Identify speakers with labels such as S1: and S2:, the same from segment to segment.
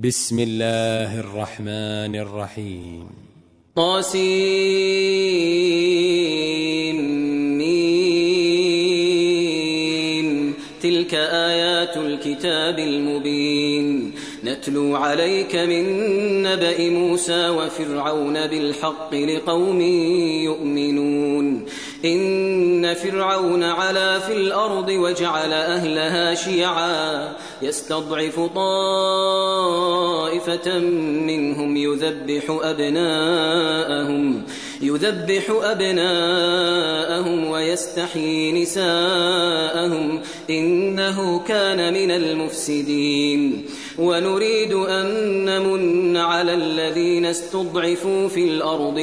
S1: بسم الله الرحمن الرحيم. طاسيم. تلك آيات الكتاب المبين نتلو عليك من نبأ موسى وفرعون بالحق لقوم يؤمنون. إن فرعون علا في الأرض وجعل أهلها شيعا يستضعف طائفة منهم يذبح أبناءهم ويستحيي نساءهم إنه كان من المفسدين. ونريد أن نمن على الذين استضعفوا في الأرض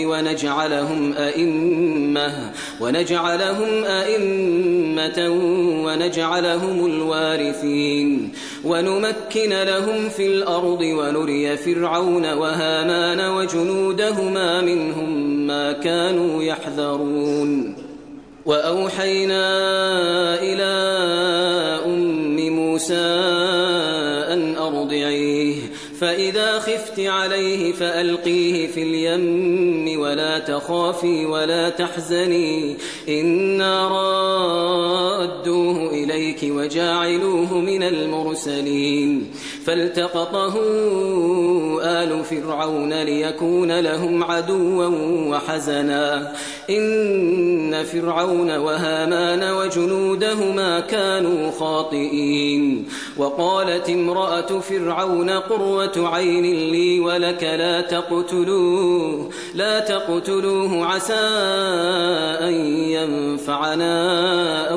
S1: ونجعلهم أئمة ونجعلهم الوارثين ونمكن لهم في الأرض ونري فرعون وهامان وجنودهما منهم ما كانوا يحذرون. وأوحينا إلى أم موسى أن أرضعيه فإذا خفت عليه فألقيه في اليم ولا تخافي ولا تحزني إنا رادوه إليك وجاعلوه من المرسلين. فالتقطه آل فرعون ليكون لهم عدوا وحزنا إن فرعون وهامان وجنودهما كانوا خاطئين. وقالت امرأة فرعون قرة عين لي ولك لا تقتلوه عسى أن ينفعنا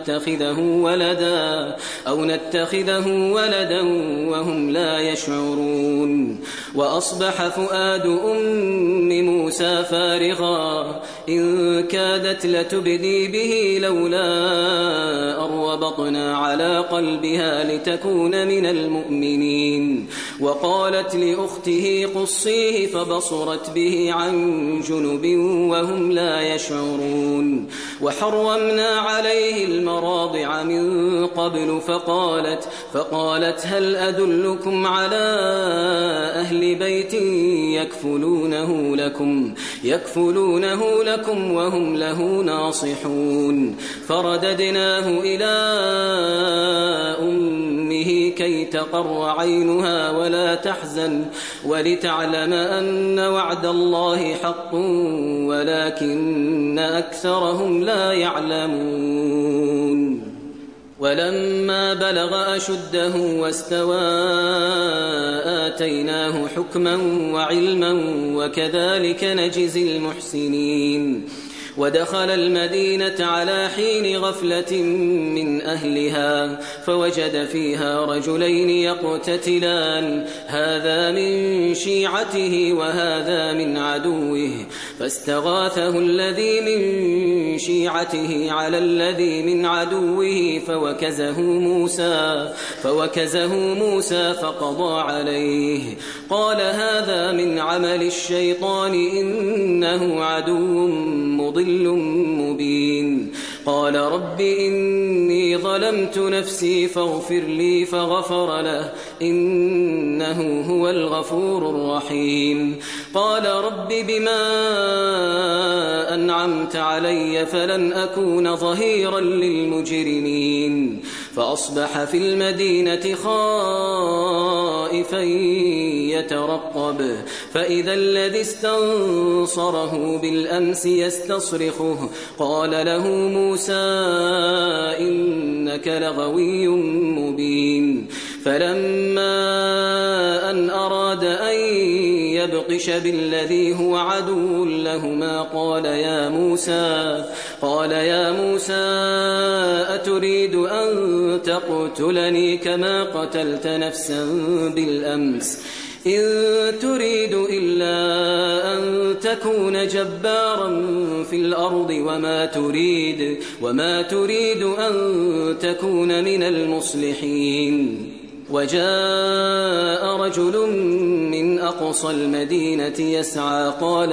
S1: أو نتخذه ولدا وهم لا يشعرون. وأصبح فؤاد أم موسى فارغا إن كادت لتبدي به لولا أربطنا على قلبها لتكون من المؤمنين. وقالت لأخته قصيه فبصرت به عن جنب وهم لا يشعرون. وحرمنا عليه المراضع من قبل فقالت هل أدلكم على أهل بيت يكفلونه لكم وهم له ناصحون. فرددناه إلى أمه كي تقر عينها ولا تحزن ولتعلم أن وعد الله حق ولكن أكثرهم لا يعلمون. ولما بلغ أشده واستوى آتيناه حكما وعلما وكذلك نجزي المحسنين. ودخل المدينة على حين غفلة من أهلها فوجد فيها رجلين يقتتلان هذا من شيعته وهذا من عدوه فاستغاثه الذي من شيعته على الذي من عدوه فوكزه موسى فقضى عليه. قال هذا من عمل الشيطان إنه عدو مضل مبين. قال رب إني ظلمت نفسي فاغفر لي فغفر له إنه هو الغفور الرحيم. قال رب بما أنعمت علي فلن أكون ظهيرا للمجرمين. فأصبح في المدينة خائفا يترقب فإذا الذي استنصره بالأمس يستصرخه قال له موسى إنك لغوي مبين. فلما أن أراد أن يبطش بالذي هو عدو لهما قال يا موسى أتريد أن تقتلني كما قتلت نفسا بالأمس إن تريد إلا أن تكون جبارا في الأرض وما تريد أن تكون من المصلحين. وجاء رجل من أقصى المدينة يسعى قال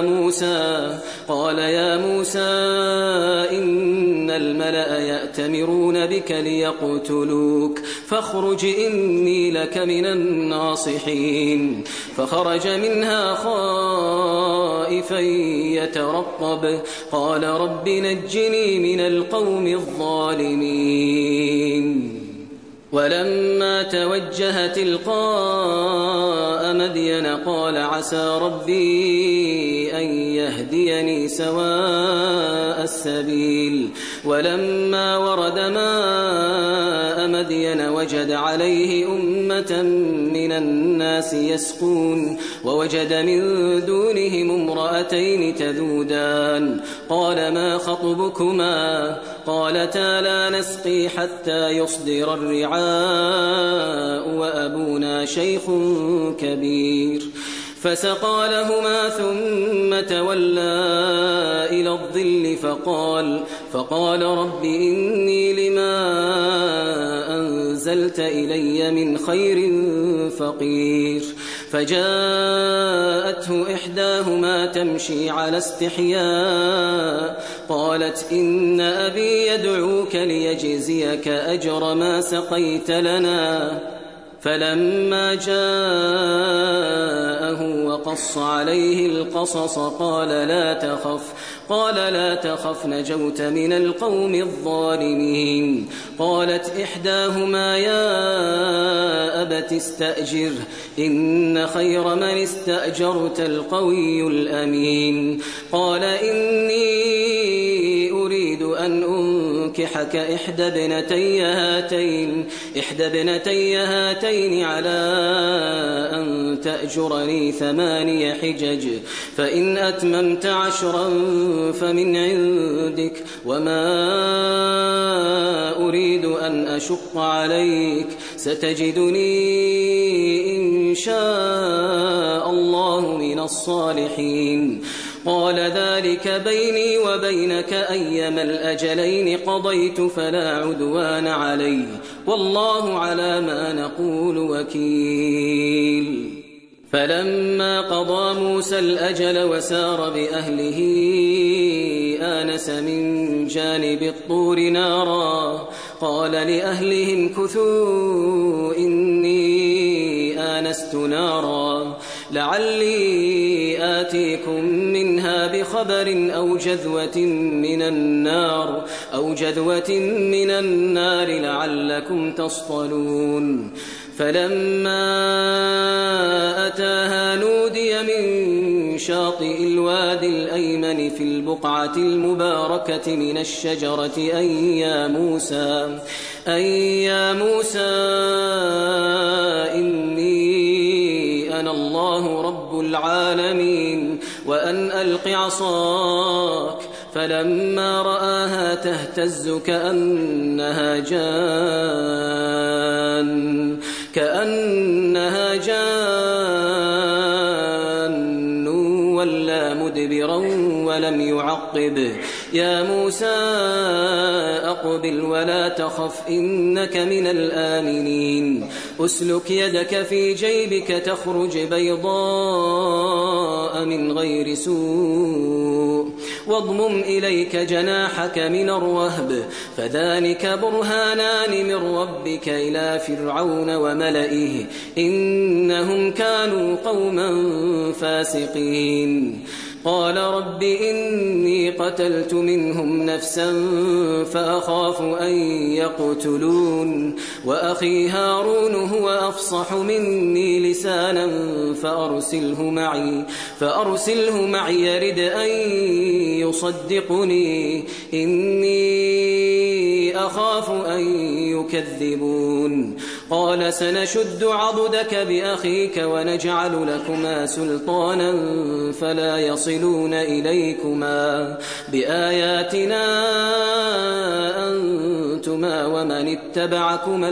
S1: يا موسى إن الملأ يأتمرون بك ليقتلوك فاخرج إني لك من الناصحين فخرج منها خائفا يترقب قال رب نجني من القوم الظالمين ولما توجه تلقاء مدين قال عسى ربي أن يهديني سواء السبيل ولما ورد ماء مدين وجد عليه أمة من الناس يسقون ووجد من دونهم امرأتين تذودان قال ما خطبكما قالتا لا نسقي حتى يصدر الرعاء وأبونا شيخ كبير فسقى لهما ثم تولى إلى الظل فقال رب إني لما أنزلت إلي من خير فقير فجاءته إحداهما تمشي على استحياء قالت إن أبي يدعوك ليجزيك أجر ما سقيت لنا فلما جاءه وقص عليه القصص قال لا تخف نجوت من القوم الظالمين قالت إحداهما يا أبت استأجره إن خير من استأجرت القوي الأمين قال إني أريد أن أنكحك إحدى ابنتي هاتين على أن تأجرني 8 حجج فإن أتممت 10 فمن عندك وما أريد أن أشق عليك ستجدني إن شاء الله من الصالحين قال ذلك بيني وبينك أيما الأجلين قضيت فلا عدوان علي والله على ما نقول وكيل فلما قضى موسى الأجل وسار بأهله آنس من جانب الطور نارا قال لأهلهم كثوا إني آنست نارا لعلي آتيكم منها بخبر أو جذوة من النار لعلكم تصطلون فلما أتاها نودي من شاطئ الوادي الأيمن في البقعة المباركة من الشجرة أي يا موسى إني أنا الله رب العالمين وأن ألق عصاك فلما رآها تهتز كأنها جان ولا مدبرا ولم يعقب يا موسى أقبل ولا تخف إنك من الآمنين أسلك يدك في جيبك تخرج بيضاء من غير سوء واضمم إليك جناحك من الرهب فذلك برهانان من ربك إلى فرعون وملئه إنهم كانوا قوما فاسقين قال رب إني قتلت منهم نفسا فأخاف أن يقتلون وأخي هارون هو أفصح مني لسانا فأرسله معي يرد أن يصدقني إني أخاف أن يكذبون قال سنشد عضدك بأخيك ونجعل لكما سلطانا فلا يصلون إليكما بآياتنا أنتما ومن اتبعكما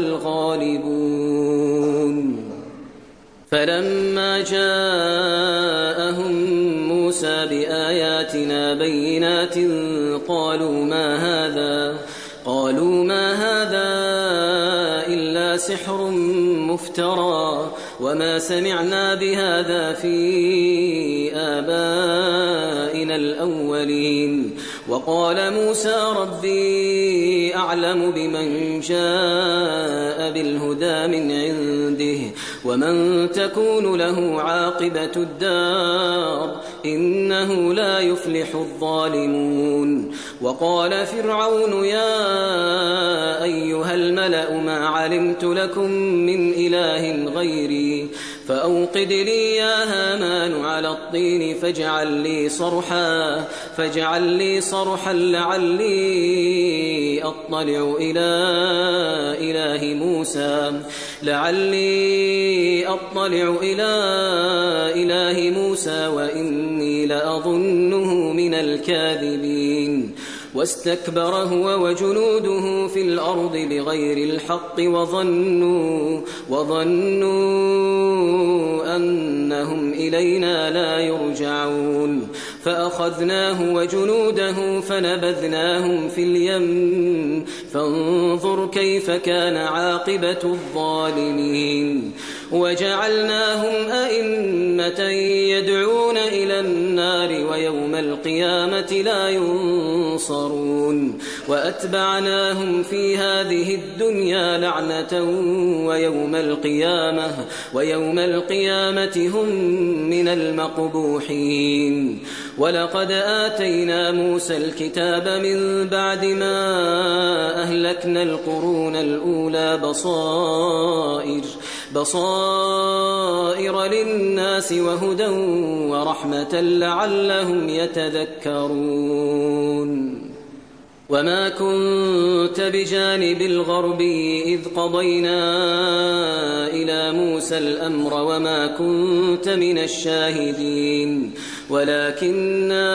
S1: الغالبون فلما جاءهم موسى بآياتنا بينات قالوا ما هذا إلا سحر مفترى وما سمعنا بهذا في آبائنا الأولين. وقال موسى ربي أعلم بمن جاء بالهدى من عنده ومن تكون له عاقبة الدار إنه لا يفلح الظالمون. وقال فرعون يا أيها الملأ ما علمت لكم من إله غيري فأوقد لي يا هامان على الطين فاجعل لي صرحا لعلي أطلع إلى إله موسى وإني لأظنه من الكاذبين. واستكبر هو وجنوده في الأرض بغير الحق وظنوا أنهم إلينا لا يرجعون. فأخذناه وجنوده فنبذناهم في اليم فانظر كيف كان عاقبة الظالمين. وجعلناهم أئمة يدعون إلى النار ويوم القيامة لا ينصرون. وأتبعناهم في هذه الدنيا لعنة ويوم القيامة هم من المقبوحين. ولقد آتينا موسى الكتاب من بعد ما أهلكنا القرون الأولى بصائر للناس وهدى ورحمة لعلهم يتذكرون. وما كنت بجانب الغربي إذ قضينا إلى موسى الأمر وما كنت من الشاهدين ولكننا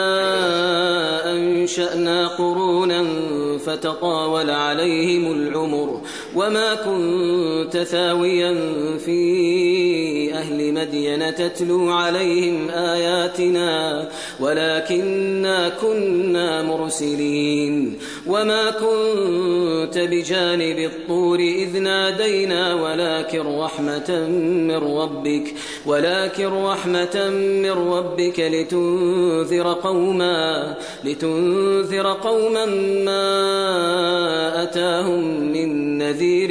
S1: أنشأنا قرونا فتطاول عليهم العمر وما كنت ثاويا في أهل مدين تتلو عليهم آياتنا ولكننا كنا مرسلين. وما كنت بجانب الطور إذ نادينا ولكن رحمة من ربك لتنذر قوما ما أتاهم من نذير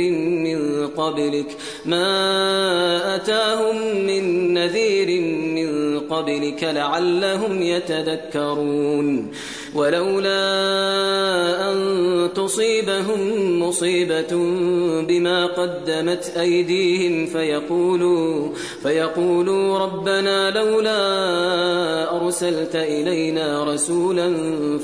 S1: من قبلك لعلهم يتذكرون. ولولا أن تصيبهم مصيبة بما قدمت أيديهم فيقولوا ربنا لولا أرسلت إلينا رسولا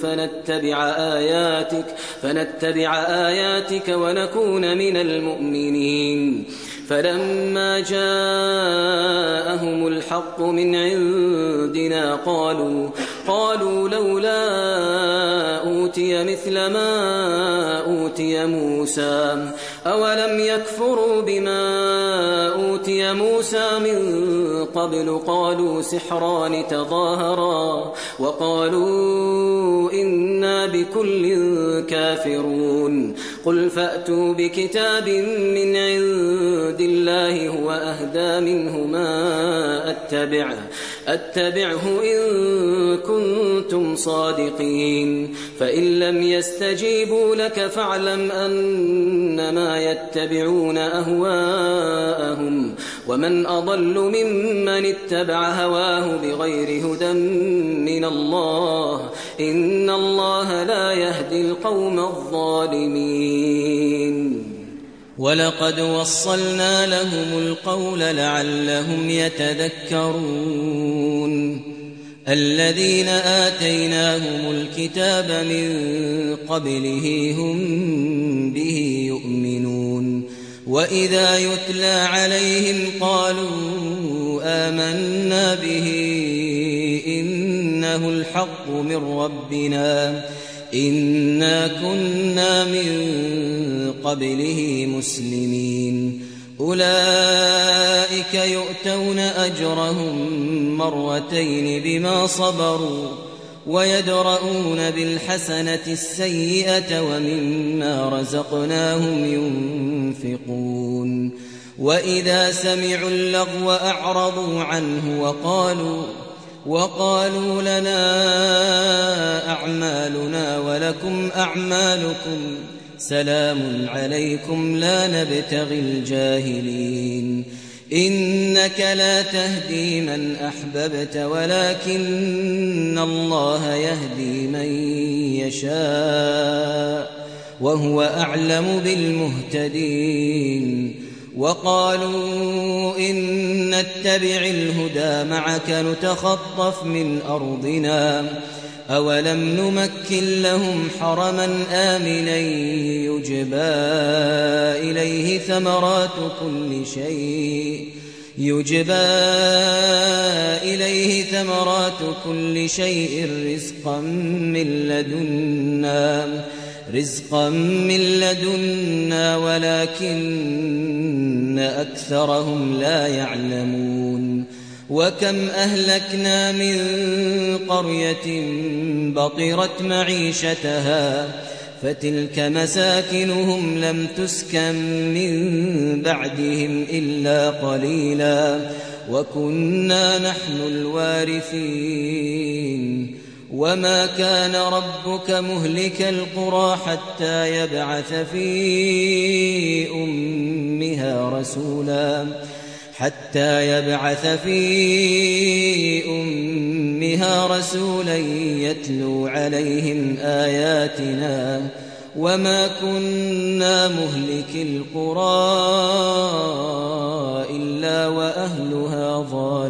S1: فنتبع آياتك ونكون من المؤمنين. فلما جاءهم الحق من عندنا قالوا لولا أوتي مثل ما أوتي موسى أولم يكفروا بما أوتي موسى من قبل قالوا سحران تظاهرا وقالوا إنا بكل كافرون. قل فأتوا بكتاب من عند الله هو أهدى منه ما أتبعه إن كنتم صادقين. فإن لم يستجيبوا لك فاعلم أنما يتبعون أهواءهم ومن أضل ممن اتبع هواه بغير هدى من الله إن الله لا يهدي القوم الظالمين. ولقد وصلنا لهم القول لعلهم يتذكرون. الذين آتيناهم الكتاب من قبله هم به يؤمنون. وإذا يتلى عليهم قالوا آمنا به إنه الحق من ربنا إنا كنا من قبله مسلمين. أولئك يؤتون أجرهم مرتين بما صبروا ويدرؤون بالحسنة السيئة ومما رزقناهم ينفقون. وإذا سمعوا اللغو أعرضوا عنه وقالوا لنا أعمالنا ولكم أعمالكم سلام عليكم لا نبتغي الجاهلين إنك لا تهدي من أحببت ولكن الله يهدي من يشاء وهو أعلم بالمهتدين وقالوا إن نتبع الهدى معك نتخطف من أرضنا أولم نمكن لهم حرما آمنا يجبى إليه ثمرات كل شيء رزقا من لدنا ولكن أكثرهم لا يعلمون وكم أهلكنا من قرية بطرت معيشتها فتلك مساكنهم لم تسكن من بعدهم إلا قليلا وكنا نحن الوارثين وما كان ربك مهلك القرى حتى يبعث في أمها رسولا يتلو عليهم آياتنا وما كنا مهلك القرى إلا وأهلها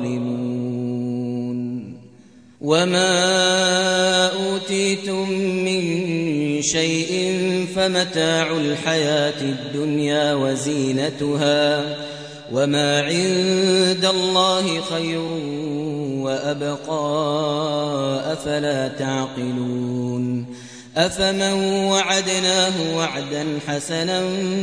S1: ظالمون وما أوتيتم من شيء فمتاع الحياة الدنيا وزينتها وما عند الله خير وأبقى أفلا تعقلون أفمن وعدناه وعدا حسنا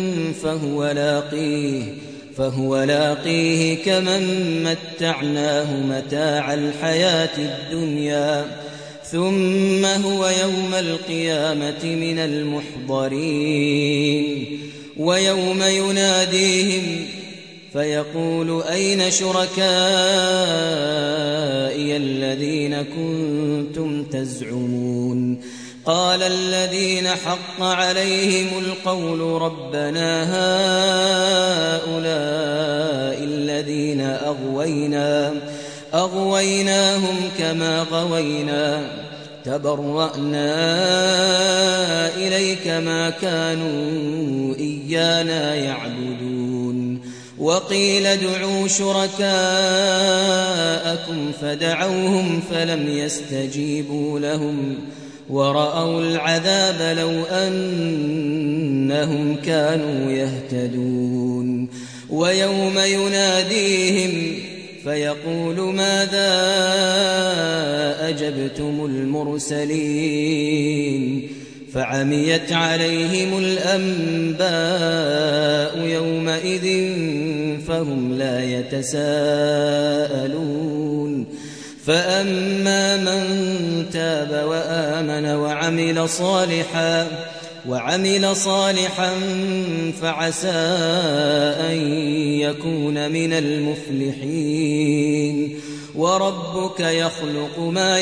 S1: فهو لاقيه كمن متعناه متاع الحياة الدنيا ثم هو يوم القيامة من المحضرين ويوم يناديهم فيقول أين شركائي الذين كنتم تزعمون قال الذين حق عليهم القول ربنا هؤلاء الذين أغويناهم كما غوينا تبرأنا إليك ما كانوا إيانا يعبدون وقيل ادعوا شركاءكم فدعوهم فلم يستجيبوا لهم ورأوا العذاب لو أنهم كانوا يهتدون ويوم يناديهم فيقول ماذا أجبتم المرسلين فعميت عليهم الأنباء يومئذ فهم لا يتساءلون فأما من تاب وآمن وعمل صالحا فعسى أن يكون من المفلحين وربك يخلق ما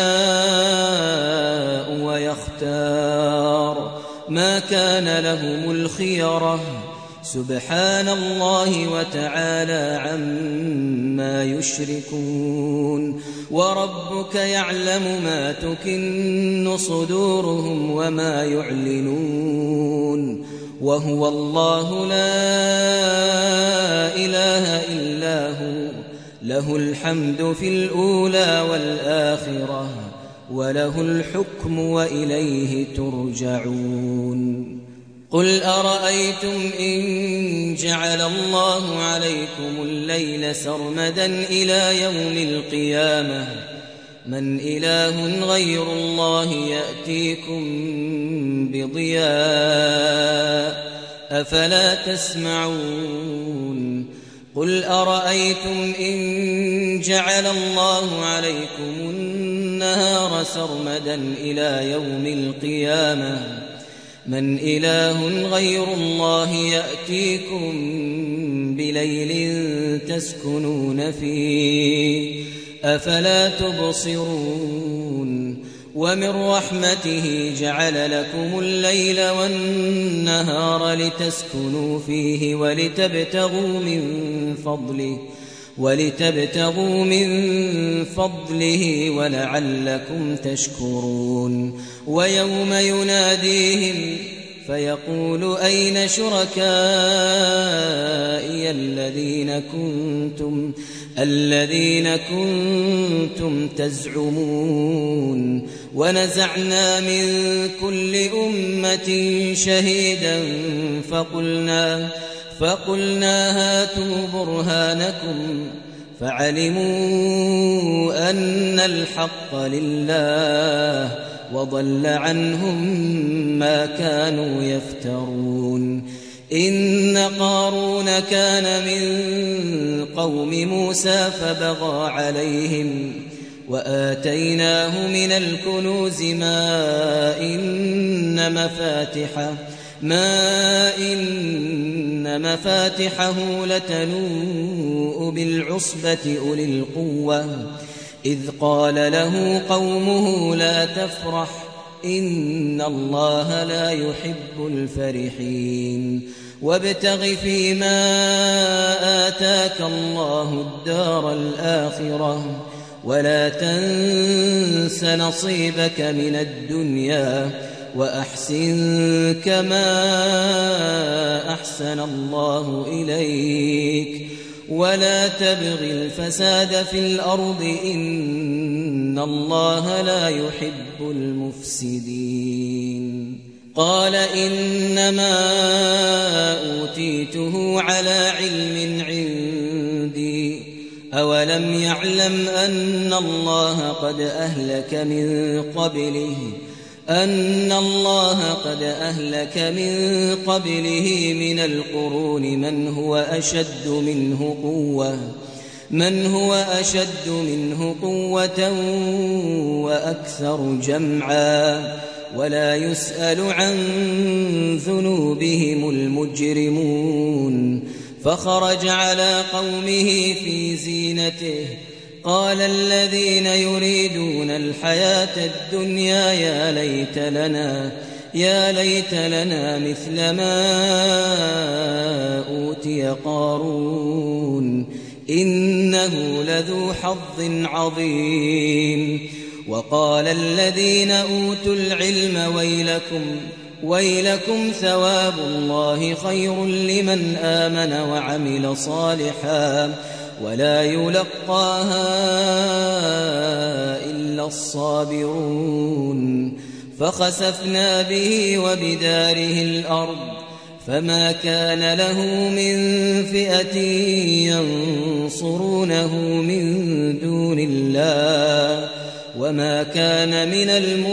S1: يشاء ويختار ما كان لهم الخيرة سبحان الله وتعالى عما يشركون وربك يعلم ما تكن صدورهم وما يعلنون وهو الله لا إله إلا هو له الحمد في الأولى والآخرة وله الحكم وإليه ترجعون قل أرأيتم إن جعل الله عليكم الليل سرمدا إلى يوم القيامة من إله غير الله يأتيكم بضياء أفلا تسمعون قل أرأيتم إن جعل الله عليكم النهار سرمدا إلى يوم القيامة من إله غير الله يأتيكم بليل تسكنون فيه أفلا تبصرون ومن رحمته جعل لكم الليل والنهار لتسكنوا فيه ولتبتغوا من فضله ولعلكم تشكرون ويوم يناديهم فيقول أين شركائي الذين كنتم تزعمون ونزعنا من كل أمة شهيدا فقلنا هاتوا برهانكم فعلموا أن الحق لله وضل عنهم ما كانوا يفترون إن قارون كان من قوم موسى فبغى عليهم وآتيناه من الكنوز ما إن مفاتحه لتنوء بالعصبة أولي القوة إذ قال له قومه لا تفرح إن الله لا يحب الفرحين وابتغ فيما آتاك الله الدار الآخرة ولا تنس نصيبك من الدنيا وأحسن كما أحسن الله إليك ولا تبغ الفساد في الأرض إن الله لا يحب المفسدين قال إنما أوتيته على علم عندي أولم يعلم أن الله قد أهلك من قبله من القرون من هو أشد منه قوة وأكثر جمعا ولا يسأل عن ذنوبهم المجرمون فخرج على قومه في زينته قال الذين يريدون الحياة الدنيا يا ليت لنا مثل ما أوتي قارون إنه لذو حظ عظيم وقال الذين أوتوا العلم ويلكم ثواب الله خير لمن آمن وعمل صالحا ولا يلقاها إلا الصابرون فخسفنا به وبداره الأرض فما كان له من فئة ينصرونه من دون الله وما كان من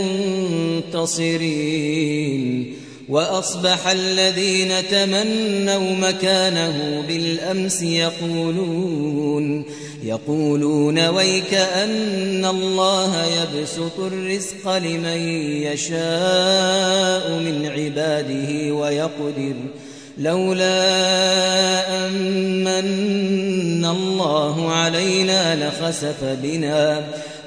S1: المنتصرين وأصبح الذين تمنوا مكانه بالأمس يقولون ويك أن الله يبسط الرزق لمن يشاء من عباده ويقدر لولا أمن الله علينا لخسف بنا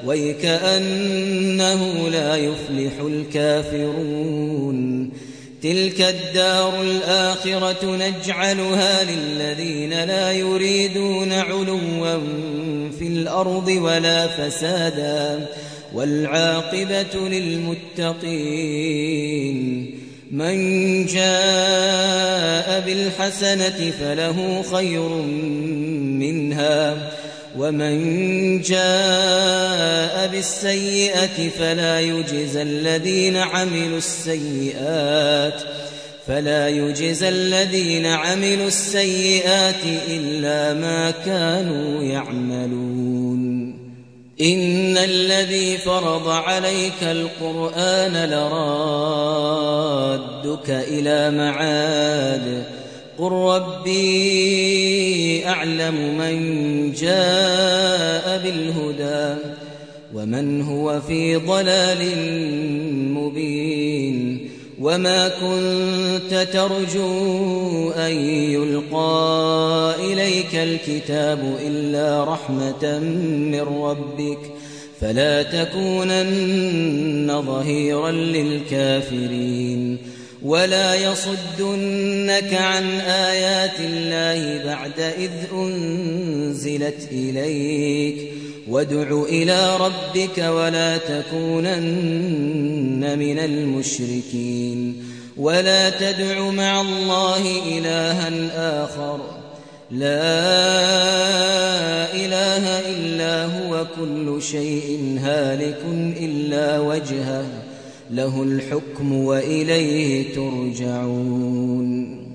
S1: ويكأنه لا يفلح الكافرون تلك الدار الآخرة نجعلها للذين لا يريدون علوا في الأرض ولا فسادا والعاقبة للمتقين من جاء بالحسنة فله خير منها ومن جاء بالسيئة فلا يجزى الذين عملوا السيئات إلا ما كانوا يعملون إن الذي فرض عليك القرآن لرادك إلى معاد قل ربي أعلم من جاء بالهدى ومن هو في ضلال مبين وما كنت ترجو أن يلقى إليك الكتاب إلا رحمة من ربك فلا تكونن ظهيرا للكافرين ولا يصدنك عن آيات الله بعد إذ أنزلت إليك وادع إلى ربك ولا تكونن من المشركين ولا تدع مع الله إلها آخر لا إله إلا هو كل شيء هالك إلا وجهه له الحكم وإليه ترجعون